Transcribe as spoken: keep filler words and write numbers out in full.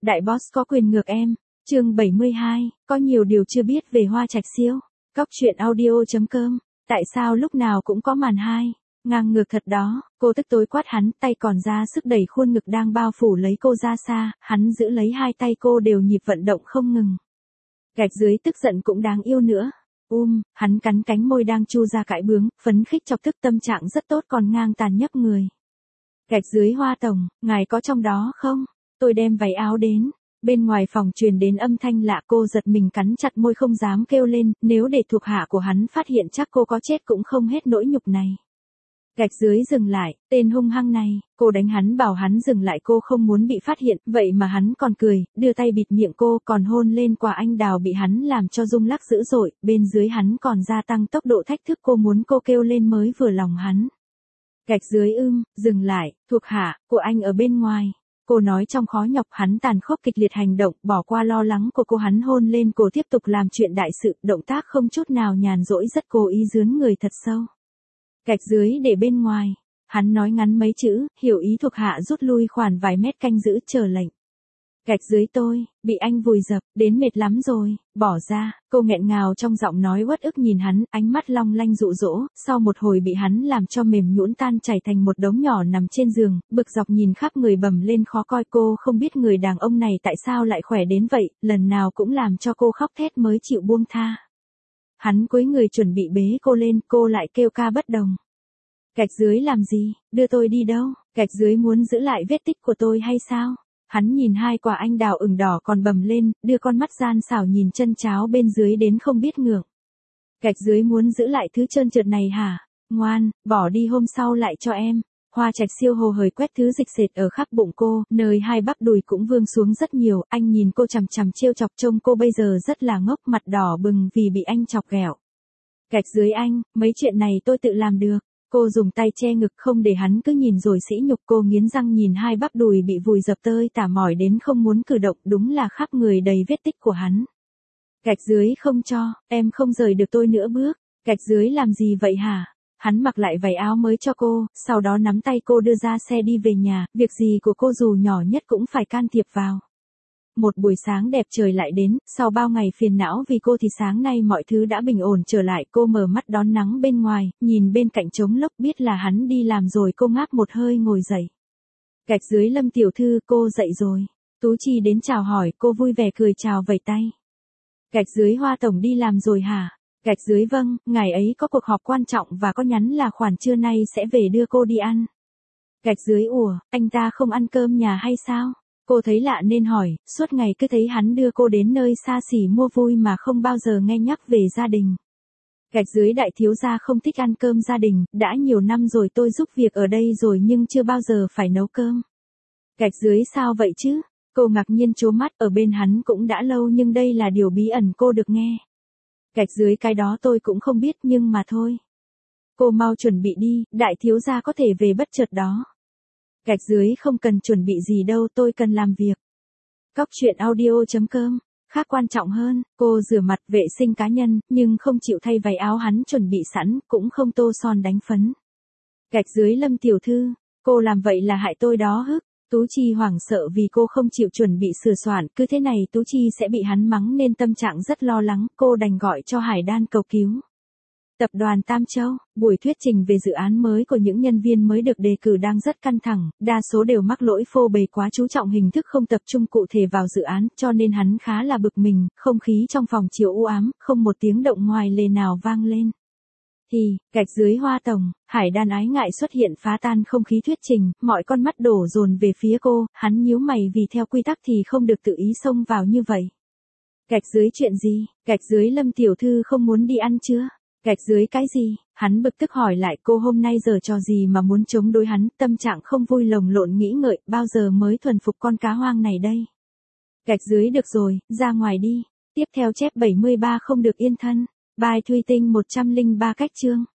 Đại boss có quyền ngược em. Chương bảy mươi hai, có nhiều điều chưa biết về Hoa Trạch Siêu. Cóc truyện audio chấm com. Tại sao lúc nào cũng có màn hai? Ngang ngược thật đó, cô tức tối quát hắn, tay còn ra sức đẩy khuôn ngực đang bao phủ lấy cô ra xa, hắn giữ lấy hai tay cô đều nhịp vận động không ngừng. Gạch dưới tức giận cũng đáng yêu nữa. Um, hắn cắn cánh môi đang chu ra cãi bướng, phấn khích chọc tức tâm trạng rất tốt còn ngang tàn nhấp người. Gạch dưới Hoa tổng, ngài có trong đó không? Tôi đem váy áo đến. Bên ngoài phòng truyền đến âm thanh lạ, cô giật mình cắn chặt môi không dám kêu lên, nếu để thuộc hạ của hắn phát hiện chắc cô có chết cũng không hết nỗi nhục này. Gạch dưới dừng lại, tên hung hăng này, cô đánh hắn bảo hắn dừng lại, cô không muốn bị phát hiện, vậy mà hắn còn cười, đưa tay bịt miệng cô, còn hôn lên quả anh đào bị hắn làm cho rung lắc dữ dội, bên dưới hắn còn gia tăng tốc độ thách thức cô, muốn cô kêu lên mới vừa lòng hắn. Gạch dưới ưm, dừng lại, thuộc hạ của anh ở bên ngoài. Cô nói trong khó nhọc, hắn tàn khốc kịch liệt hành động, bỏ qua lo lắng của cô, hắn hôn lên cô tiếp tục làm chuyện đại sự, động tác không chút nào nhàn rỗi, rất cố ý dướn người thật sâu. Gạch dưới để bên ngoài, hắn nói ngắn mấy chữ, hiểu ý thuộc hạ rút lui khoảng vài mét canh giữ chờ lệnh. Gạch dưới tôi, bị anh vùi dập, đến mệt lắm rồi, bỏ ra, cô nghẹn ngào trong giọng nói uất ức nhìn hắn, ánh mắt long lanh dụ dỗ, sau một hồi bị hắn làm cho mềm nhũn tan chảy thành một đống nhỏ nằm trên giường, bực dọc nhìn khắp người bầm lên khó coi, cô không biết người đàn ông này tại sao lại khỏe đến vậy, lần nào cũng làm cho cô khóc thét mới chịu buông tha. Hắn cúi người chuẩn bị bế cô lên, cô lại kêu ca bất đồng. Gạch dưới làm gì, đưa tôi đi đâu, gạch dưới muốn giữ lại vết tích của tôi hay sao? Hắn nhìn hai quả anh đào ửng đỏ còn bầm lên, đưa con mắt gian xảo nhìn chân cháo bên dưới đến không biết ngượng. Gạch dưới muốn giữ lại thứ trơn trượt này hả? Ngoan, bỏ đi hôm sau lại cho em. Hoa Trạch Siêu hồ hởi quét thứ dịch sệt ở khắp bụng cô, nơi hai bắp đùi cũng vương xuống rất nhiều, anh nhìn cô chằm chằm trêu chọc, trông cô bây giờ rất là ngốc, mặt đỏ bừng vì bị anh chọc ghẹo. Gạch dưới anh, mấy chuyện này tôi tự làm được. Cô dùng tay che ngực không để hắn cứ nhìn rồi sỉ nhục, cô nghiến răng nhìn hai bắp đùi bị vùi dập tơi tả mỏi đến không muốn cử động, đúng là khắp người đầy vết tích của hắn. Gạch dưới không cho, em không rời được tôi nữa bước. Gạch dưới làm gì vậy hả? Hắn mặc lại váy áo mới cho cô, sau đó nắm tay cô đưa ra xe đi về nhà, việc gì của cô dù nhỏ nhất cũng phải can thiệp vào. Một buổi sáng đẹp trời lại đến, sau bao ngày phiền não vì cô thì sáng nay mọi thứ đã bình ổn trở lại, cô mở mắt đón nắng bên ngoài, nhìn bên cạnh trống lốc biết là hắn đi làm rồi, cô ngáp một hơi ngồi dậy. Gạch dưới Lâm tiểu thư, cô dậy rồi. Tú Chi đến chào hỏi, cô vui vẻ cười chào vẫy tay. Gạch dưới Hoa tổng đi làm rồi hả? Gạch dưới vâng, ngày ấy có cuộc họp quan trọng và có nhắn là khoản trưa nay sẽ về đưa cô đi ăn. Gạch dưới ủa, anh ta không ăn cơm nhà hay sao? Cô thấy lạ nên hỏi, suốt ngày cứ thấy hắn đưa cô đến nơi xa xỉ mua vui mà không bao giờ nghe nhắc về gia đình. Gạch dưới đại thiếu gia không thích ăn cơm gia đình, đã nhiều năm rồi tôi giúp việc ở đây rồi nhưng chưa bao giờ phải nấu cơm. Gạch dưới sao vậy chứ? Cô ngạc nhiên trố mắt, ở bên hắn cũng đã lâu nhưng đây là điều bí ẩn cô được nghe. Gạch dưới cái đó tôi cũng không biết nhưng mà thôi. Cô mau chuẩn bị đi, đại thiếu gia có thể về bất chợt đó. Gạch dưới không cần chuẩn bị gì đâu, tôi cần làm việc. Cóc truyện audio chấm com. Khác quan trọng hơn, cô rửa mặt vệ sinh cá nhân, nhưng không chịu thay váy áo hắn chuẩn bị sẵn, cũng không tô son đánh phấn. Gạch dưới Lâm tiểu thư, cô làm vậy là hại tôi đó hức. Tú Chi hoảng sợ vì cô không chịu chuẩn bị sửa soạn, cứ thế này Tú Chi sẽ bị hắn mắng nên tâm trạng rất lo lắng, cô đành gọi cho Hải Đan cầu cứu. Tập đoàn Tam Châu, buổi thuyết trình về dự án mới của những nhân viên mới được đề cử đang rất căng thẳng, đa số đều mắc lỗi phô bày quá chú trọng hình thức không tập trung cụ thể vào dự án, cho nên hắn khá là bực mình, không khí trong phòng chiều u ám, không một tiếng động ngoài lề nào vang lên. Thì, gạch dưới Hoa tổng, Hải Đan ái ngại xuất hiện phá tan không khí thuyết trình, mọi con mắt đổ dồn về phía cô, hắn nhíu mày vì theo quy tắc thì không được tự ý xông vào như vậy. Gạch dưới chuyện gì, gạch dưới Lâm tiểu thư không muốn đi ăn chưa? Gạch dưới cái gì? Hắn bực tức hỏi lại cô hôm nay giờ trò gì mà muốn chống đối hắn, tâm trạng không vui lồng lộn nghĩ ngợi, bao giờ mới thuần phục con cá hoang này đây? Gạch dưới được rồi, ra ngoài đi. Tiếp theo chép bảy mươi ba không được yên thân. Bài Thùy Tinh một trăm lẻ ba cách chương.